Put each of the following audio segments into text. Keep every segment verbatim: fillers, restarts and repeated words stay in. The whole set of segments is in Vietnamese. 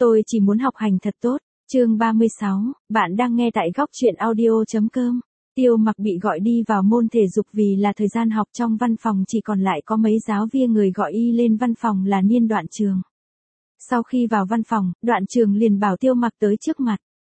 Tôi chỉ muốn học hành thật tốt. Chương ba mươi sáu, bạn đang nghe tại góc truyện audio.com. Tiêu Mặc bị gọi đi vào môn thể dục vì là thời gian học trong văn phòng chỉ còn lại có mấy giáo viên người gọi y lên văn phòng là Niên Đoạn Trường. Sau khi vào văn phòng, Đoạn Trường liền bảo Tiêu Mặc tới trước mặt.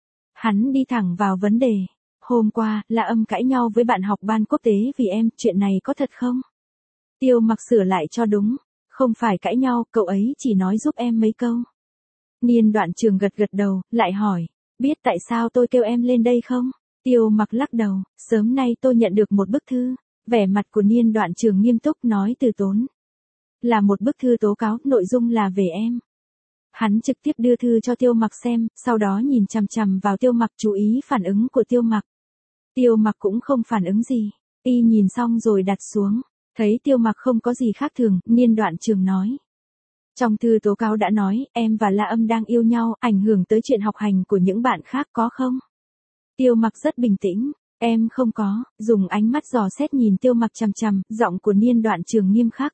Hắn đi thẳng vào vấn đề. Hôm qua, La Âm cãi nhau với bạn học ban quốc tế vì em, chuyện này có thật không? Tiêu Mặc sửa lại cho đúng. Không phải cãi nhau, cậu ấy chỉ nói giúp em mấy câu. Niên Đoạn Trường gật gật đầu, lại hỏi, biết tại sao tôi kêu em lên đây không? Tiêu Mặc lắc đầu, sớm nay tôi nhận được một bức thư. Vẻ mặt của Niên Đoạn Trường nghiêm túc nói từ tốn. Là một bức thư tố cáo, nội dung là về em. Hắn trực tiếp đưa thư cho Tiêu Mặc xem, sau đó nhìn chằm chằm vào Tiêu Mặc, chú ý phản ứng của Tiêu Mặc. Tiêu Mặc cũng không phản ứng gì, y nhìn xong rồi đặt xuống. Thấy Tiêu Mặc không có gì khác thường, Niên Đoạn Trường nói. Trong thư tố cáo đã nói, em và La Âm đang yêu nhau, ảnh hưởng tới chuyện học hành của những bạn khác có không? Tiêu Mặc rất bình tĩnh, em không có, dùng ánh mắt dò xét nhìn Tiêu Mặc chằm chằm, giọng của Niên Đoạn Trường nghiêm khắc.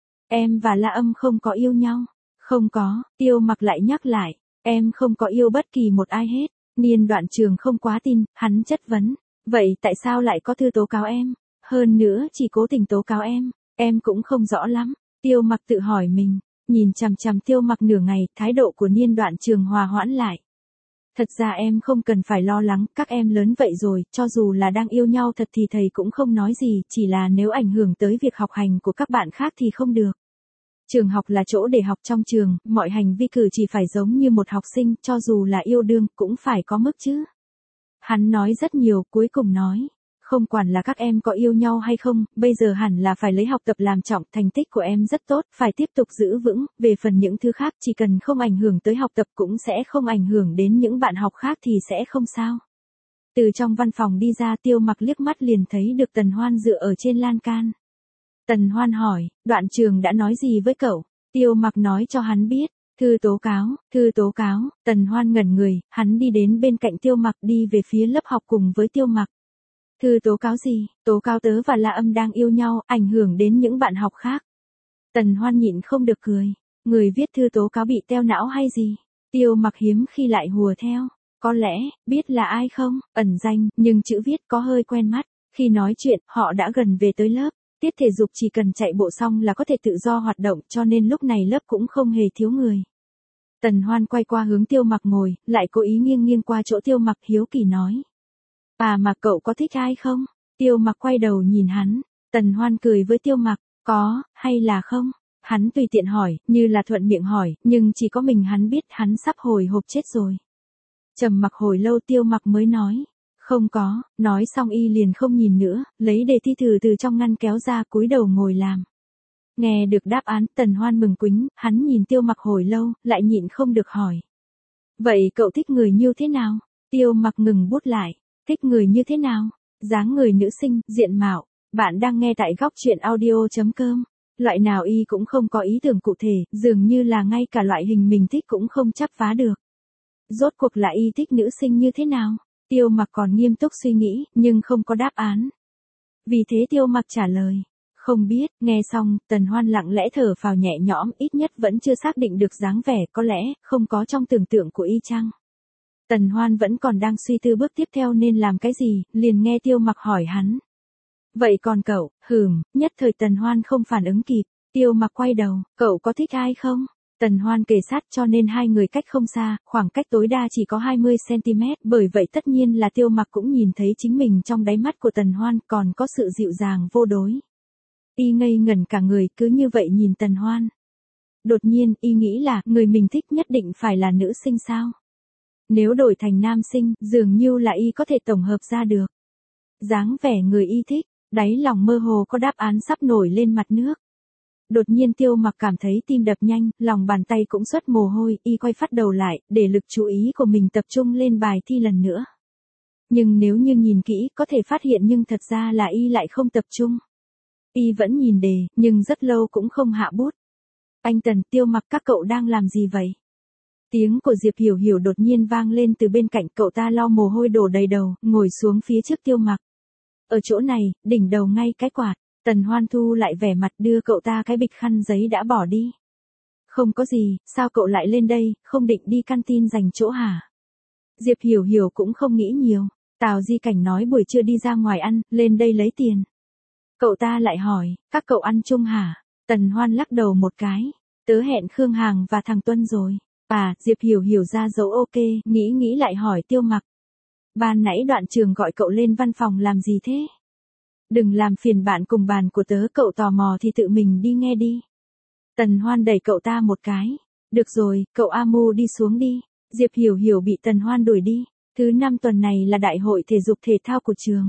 Em và La Âm không có yêu nhau. Không có, Tiêu Mặc lại nhắc lại, em không có yêu bất kỳ một ai hết. Niên Đoạn Trường không quá tin, hắn chất vấn. Vậy tại sao lại có thư tố cáo em? Hơn nữa chỉ cố tình tố cáo em, em cũng không rõ lắm. Tiêu Mặc tự hỏi mình, nhìn chằm chằm Tiêu Mặc nửa ngày, thái độ của Niên Đoạn Trường hòa hoãn lại. Thật ra em không cần phải lo lắng, các em lớn vậy rồi, cho dù là đang yêu nhau thật thì thầy cũng không nói gì, chỉ là nếu ảnh hưởng tới việc học hành của các bạn khác thì không được. Trường học là chỗ để học, trong trường, mọi hành vi cử chỉ phải giống như một học sinh, cho dù là yêu đương, cũng phải có mức chứ. Hắn nói rất nhiều, cuối cùng nói. Không quản là các em có yêu nhau hay không, bây giờ hẳn là phải lấy học tập làm trọng, thành tích của em rất tốt, phải tiếp tục giữ vững, về phần những thứ khác chỉ cần không ảnh hưởng tới học tập cũng sẽ không ảnh hưởng đến những bạn học khác thì sẽ không sao. Từ trong văn phòng đi ra, Tiêu Mặc liếc mắt liền thấy được Tần Hoan dựa ở trên lan can. Tần Hoan hỏi, Đoạn Trường đã nói gì với cậu? Tiêu Mặc nói cho hắn biết. Thư tố cáo, thư tố cáo, Tần Hoan ngẩn người, hắn đi đến bên cạnh Tiêu Mặc đi về phía lớp học cùng với Tiêu Mặc. Thư tố cáo gì? Tố cáo tớ và La Âm đang yêu nhau, ảnh hưởng đến những bạn học khác. Tần Hoan nhịn không được cười. Người viết thư tố cáo bị teo não hay gì? Tiêu Mặc hiếm khi lại hùa theo. Có lẽ, biết là ai không? Ẩn danh, nhưng chữ viết có hơi quen mắt. Khi nói chuyện, họ đã gần về tới lớp. Tiết thể dục chỉ cần chạy bộ xong là có thể tự do hoạt động, cho nên lúc này lớp cũng không hề thiếu người. Tần Hoan quay qua hướng Tiêu Mặc ngồi, lại cố ý nghiêng nghiêng qua chỗ Tiêu Mặc, hiếu kỳ nói. À mà cậu có thích ai không? Tiêu Mặc quay đầu nhìn hắn. Tần Hoan cười với Tiêu Mặc, có, hay là không? Hắn tùy tiện hỏi, như là thuận miệng hỏi, nhưng chỉ có mình hắn biết, hắn sắp hồi hộp chết rồi. Trầm mặc hồi lâu Tiêu Mặc mới nói. Không có, nói xong y liền không nhìn nữa, lấy đề thi thử từ trong ngăn kéo ra, cúi đầu ngồi làm. Nghe được đáp án, Tần Hoan mừng quính, hắn nhìn Tiêu Mặc hồi lâu, lại nhịn không được hỏi. Vậy cậu thích người như thế nào? Tiêu Mặc ngừng bút lại. Thích người như thế nào? Dáng người nữ sinh, diện mạo. Bạn đang nghe tại góc truyện audio.com. Loại nào y cũng không có ý tưởng cụ thể, dường như là ngay cả loại hình mình thích cũng không chắp vá được. Rốt cuộc là y thích nữ sinh như thế nào? Tiêu Mặc còn nghiêm túc suy nghĩ, nhưng không có đáp án. Vì thế Tiêu Mặc trả lời. Không biết, nghe xong, Tần Hoan lặng lẽ thở phào nhẹ nhõm, ít nhất vẫn chưa xác định được dáng vẻ, có lẽ, không có trong tưởng tượng của y chăng. Tần Hoan vẫn còn đang suy tư bước tiếp theo nên làm cái gì, liền nghe Tiêu Mặc hỏi hắn. Vậy còn cậu? Hừm, nhất thời Tần Hoan không phản ứng kịp. Tiêu Mặc quay đầu, cậu có thích ai không? Tần Hoan kề sát cho nên hai người cách không xa, khoảng cách tối đa chỉ có hai mươi xăng ti mét, bởi vậy tất nhiên là Tiêu Mặc cũng nhìn thấy chính mình trong đáy mắt của Tần Hoan, còn có sự dịu dàng vô đối. Y ngây ngẩn cả người, cứ như vậy nhìn Tần Hoan. Đột nhiên, y nghĩ là, người mình thích nhất định phải là nữ sinh sao? Nếu đổi thành nam sinh, dường như là y có thể tổng hợp ra được. Dáng vẻ người y thích, đáy lòng mơ hồ có đáp án sắp nổi lên mặt nước. Đột nhiên Tiêu Mặc cảm thấy tim đập nhanh, lòng bàn tay cũng xuất mồ hôi, y quay phát đầu lại, để lực chú ý của mình tập trung lên bài thi lần nữa. Nhưng nếu như nhìn kỹ, có thể phát hiện nhưng thật ra là y lại không tập trung. Y vẫn nhìn đề, nhưng rất lâu cũng không hạ bút. Anh Tần, Tiêu Mặc, các cậu đang làm gì vậy? Tiếng của Diệp Hiểu Hiểu đột nhiên vang lên từ bên cạnh, cậu ta lau mồ hôi đổ đầy đầu, ngồi xuống phía trước Tiêu Mặc. Ở chỗ này, đỉnh đầu ngay cái quạt. Tần Hoan thu lại vẻ mặt, đưa cậu ta cái bịch khăn giấy đã bỏ đi. Không có gì, sao cậu lại lên đây, không định đi canteen dành chỗ hả? Diệp Hiểu Hiểu cũng không nghĩ nhiều. Tào Di Cảnh nói buổi trưa đi ra ngoài ăn, lên đây lấy tiền. Cậu ta lại hỏi, các cậu ăn chung hả? Tần Hoan lắc đầu một cái. Tớ hẹn Khương Hằng và thằng Tuân rồi. À, Diệp Hiểu Hiểu ra dấu ok, nghĩ nghĩ lại hỏi Tiêu Mặc. Ban nãy Đoạn Trường gọi cậu lên văn phòng làm gì thế? Đừng làm phiền bạn cùng bàn của tớ, cậu tò mò thì tự mình đi nghe đi. Tần Hoan đẩy cậu ta một cái. Được rồi, cậu Amu đi xuống đi. Diệp Hiểu Hiểu bị Tần Hoan đuổi đi. Thứ năm tuần này là đại hội thể dục thể thao của trường.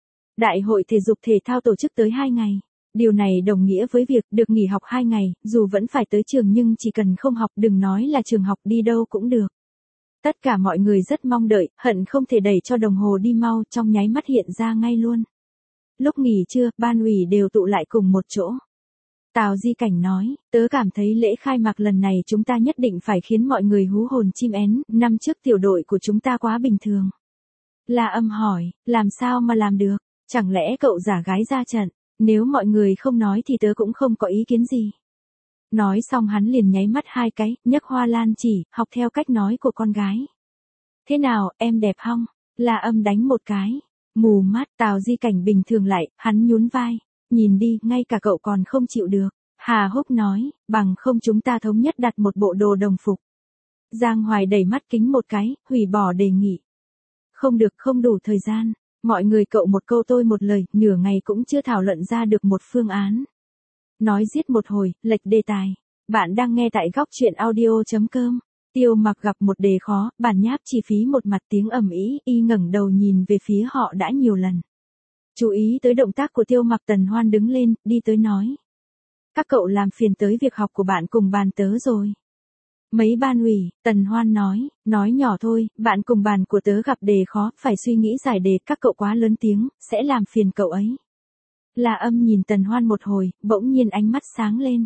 Đại hội thể dục thể thao tổ chức tới hai ngày. Điều này đồng nghĩa với việc được nghỉ học hai ngày, dù vẫn phải tới trường nhưng chỉ cần không học, đừng nói là trường học, đi đâu cũng được. Tất cả mọi người rất mong đợi, hận không thể đẩy cho đồng hồ đi mau, trong nháy mắt hiện ra ngay luôn. Lúc nghỉ trưa, ban ủy đều tụ lại cùng một chỗ. Tào Di Cảnh nói, tớ cảm thấy lễ khai mạc lần này chúng ta nhất định phải khiến mọi người hú hồn chim én, năm trước tiểu đội của chúng ta quá bình thường. La Âm hỏi, làm sao mà làm được, chẳng lẽ cậu giả gái ra trận, nếu mọi người không nói thì tớ cũng không có ý kiến gì. Nói xong hắn liền nháy mắt hai cái, nhấc hoa lan chỉ, học theo cách nói của con gái. Thế nào, em đẹp không? La Âm đánh một cái. Mù mắt, Tào Di Cảnh bình thường lại, hắn nhún vai. Nhìn đi, ngay cả cậu còn không chịu được. Hà Húc nói, bằng không chúng ta thống nhất đặt một bộ đồ đồng phục. Giang Hoài đẩy mắt kính một cái, hủy bỏ đề nghị. Không được, không đủ thời gian. Mọi người cậu một câu tôi một lời, nửa ngày cũng chưa thảo luận ra được một phương án. Nói giết một hồi, lệch đề tài. Bạn đang nghe tại góc truyện audio chấm com. Tiêu Mặc gặp một đề khó, bản nháp chi phí một mặt tiếng ầm ĩ, y ngẩng đầu nhìn về phía họ đã nhiều lần. Chú ý tới động tác của Tiêu Mặc, Tần Hoan đứng lên, đi tới nói. Các cậu làm phiền tới việc học của bạn cùng bàn tớ rồi. Mấy ban ủy, Tần Hoan nói, nói nhỏ thôi, bạn cùng bàn của tớ gặp đề khó, phải suy nghĩ giải đề, các cậu quá lớn tiếng, sẽ làm phiền cậu ấy. La Âm nhìn Tần Hoan một hồi, bỗng nhiên ánh mắt sáng lên.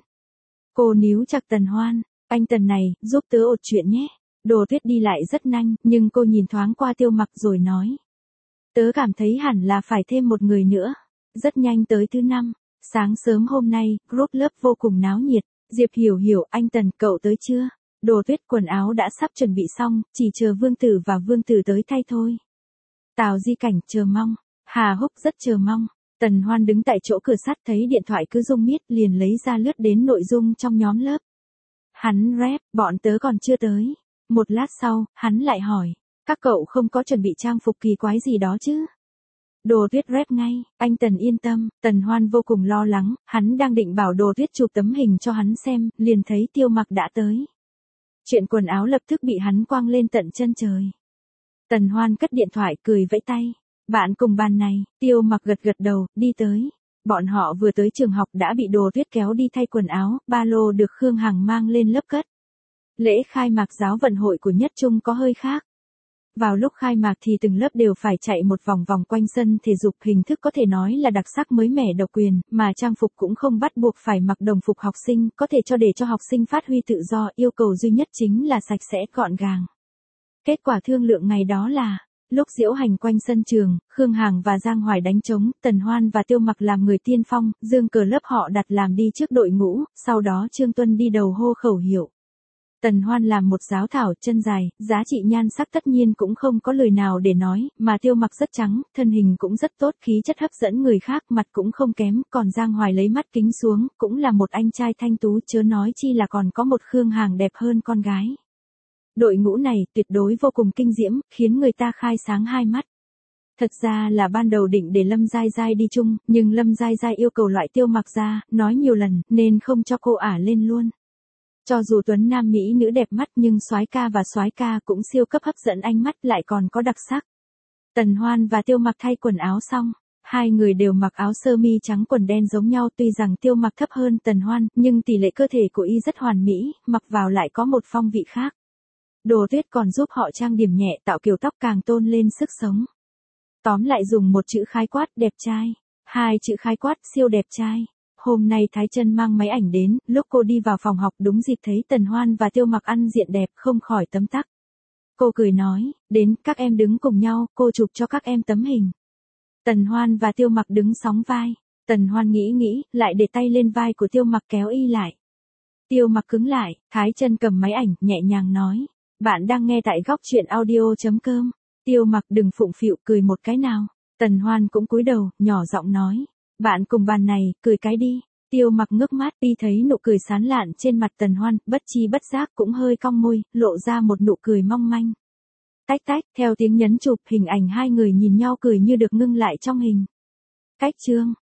Cô níu chặt Tần Hoan, anh Tần này, giúp tớ ột chuyện nhé. Đồ Tuyết đi lại rất nhanh, nhưng cô nhìn thoáng qua Tiêu Mặc rồi nói. Tớ cảm thấy hẳn là phải thêm một người nữa. Rất nhanh tới thứ năm, sáng sớm hôm nay, group lớp vô cùng náo nhiệt. Diệp Hiểu Hiểu, anh Tần, cậu tới chưa? Đồ Tuyết, quần áo đã sắp chuẩn bị xong, chỉ chờ Vương Tử và Vương Tử tới thay thôi. Tào Di Cảnh, chờ mong. Hà Húc rất chờ mong. Tần Hoan đứng tại chỗ cửa sắt thấy điện thoại cứ rung miết, liền lấy ra lướt đến nội dung trong nhóm lớp. Hắn rep, bọn tớ còn chưa tới. Một lát sau, hắn lại hỏi, các cậu không có chuẩn bị trang phục kỳ quái gì đó chứ? Đồ Tuyết rep ngay, anh Tần yên tâm. Tần Hoan vô cùng lo lắng, hắn đang định bảo Đồ Tuyết chụp tấm hình cho hắn xem, liền thấy Tiêu Mặc đã tới. Chuyện quần áo lập tức bị hắn quăng lên tận chân trời. Tần Hoan cất điện thoại, cười vẫy tay. Bạn cùng bàn này, Tiêu Mặc gật gật đầu, đi tới. Bọn họ vừa tới trường học đã bị Đồ Tuyết kéo đi thay quần áo, ba lô được Khương Hằng mang lên lớp cất. Lễ khai mạc giáo vận hội của Nhất Trung có hơi khác. Vào lúc khai mạc thì từng lớp đều phải chạy một vòng vòng quanh sân thể dục, hình thức có thể nói là đặc sắc mới mẻ độc quyền, mà trang phục cũng không bắt buộc phải mặc đồng phục học sinh, có thể cho để cho học sinh phát huy tự do, yêu cầu duy nhất chính là sạch sẽ gọn gàng. Kết quả thương lượng ngày đó là, lúc diễu hành quanh sân trường, Khương Hằng và Giang Hoài đánh trống, Tần Hoan và Tiêu Mặc làm người tiên phong, dương cờ lớp họ đặt làm đi trước đội ngũ, sau đó Trương Tuân đi đầu hô khẩu hiệu. Tần Hoan làm một giáo thảo chân dài, giá trị nhan sắc tất nhiên cũng không có lời nào để nói, mà Tiêu Mặc rất trắng, thân hình cũng rất tốt, khí chất hấp dẫn người khác, mặt cũng không kém, còn Giang Hoài lấy mắt kính xuống, cũng là một anh trai thanh tú, chớ nói chi là còn có một Khương Hằng đẹp hơn con gái. Đội ngũ này tuyệt đối vô cùng kinh diễm, khiến người ta khai sáng hai mắt. Thật ra là ban đầu định để Lâm Giai Giai đi chung, nhưng Lâm Giai Giai yêu cầu loại Tiêu Mặc ra, nói nhiều lần, nên không cho cô ả lên luôn. Cho dù tuấn nam mỹ nữ đẹp mắt nhưng soái ca và soái ca cũng siêu cấp hấp dẫn ánh mắt, lại còn có đặc sắc. Tần Hoan và Tiêu Mặc thay quần áo xong, hai người đều mặc áo sơ mi trắng quần đen giống nhau, tuy rằng Tiêu Mặc thấp hơn Tần Hoan, nhưng tỷ lệ cơ thể của y rất hoàn mỹ, mặc vào lại có một phong vị khác. Đồ Tuyết còn giúp họ trang điểm nhẹ, tạo kiểu tóc càng tôn lên sức sống. Tóm lại dùng một chữ khái quát, đẹp trai. Hai chữ khái quát, siêu đẹp trai. Hôm nay Thái Chân mang máy ảnh đến, lúc cô đi vào phòng học đúng dịp thấy Tần Hoan và Tiêu Mặc ăn diện đẹp, không khỏi tấm tắc. Cô cười nói, đến, các em đứng cùng nhau, cô chụp cho các em tấm hình. Tần Hoan và Tiêu Mặc đứng sóng vai. Tần Hoan nghĩ nghĩ, lại để tay lên vai của Tiêu Mặc kéo y lại. Tiêu Mặc cứng lại, Thái Chân cầm máy ảnh, nhẹ nhàng nói. Bạn đang nghe tại góc chuyện audio.com. Tiêu Mặc đừng phụng phịu, cười một cái nào. Tần Hoan cũng cúi đầu, nhỏ giọng nói. Bạn cùng bàn này, cười cái đi. Tiêu Mặc ngước mắt đi thấy nụ cười sán lạn trên mặt Tần Hoan, bất chi bất giác cũng hơi cong môi, lộ ra một nụ cười mong manh. Tách tách, theo tiếng nhấn chụp, hình ảnh hai người nhìn nhau cười như được ngưng lại trong hình. Cách chương.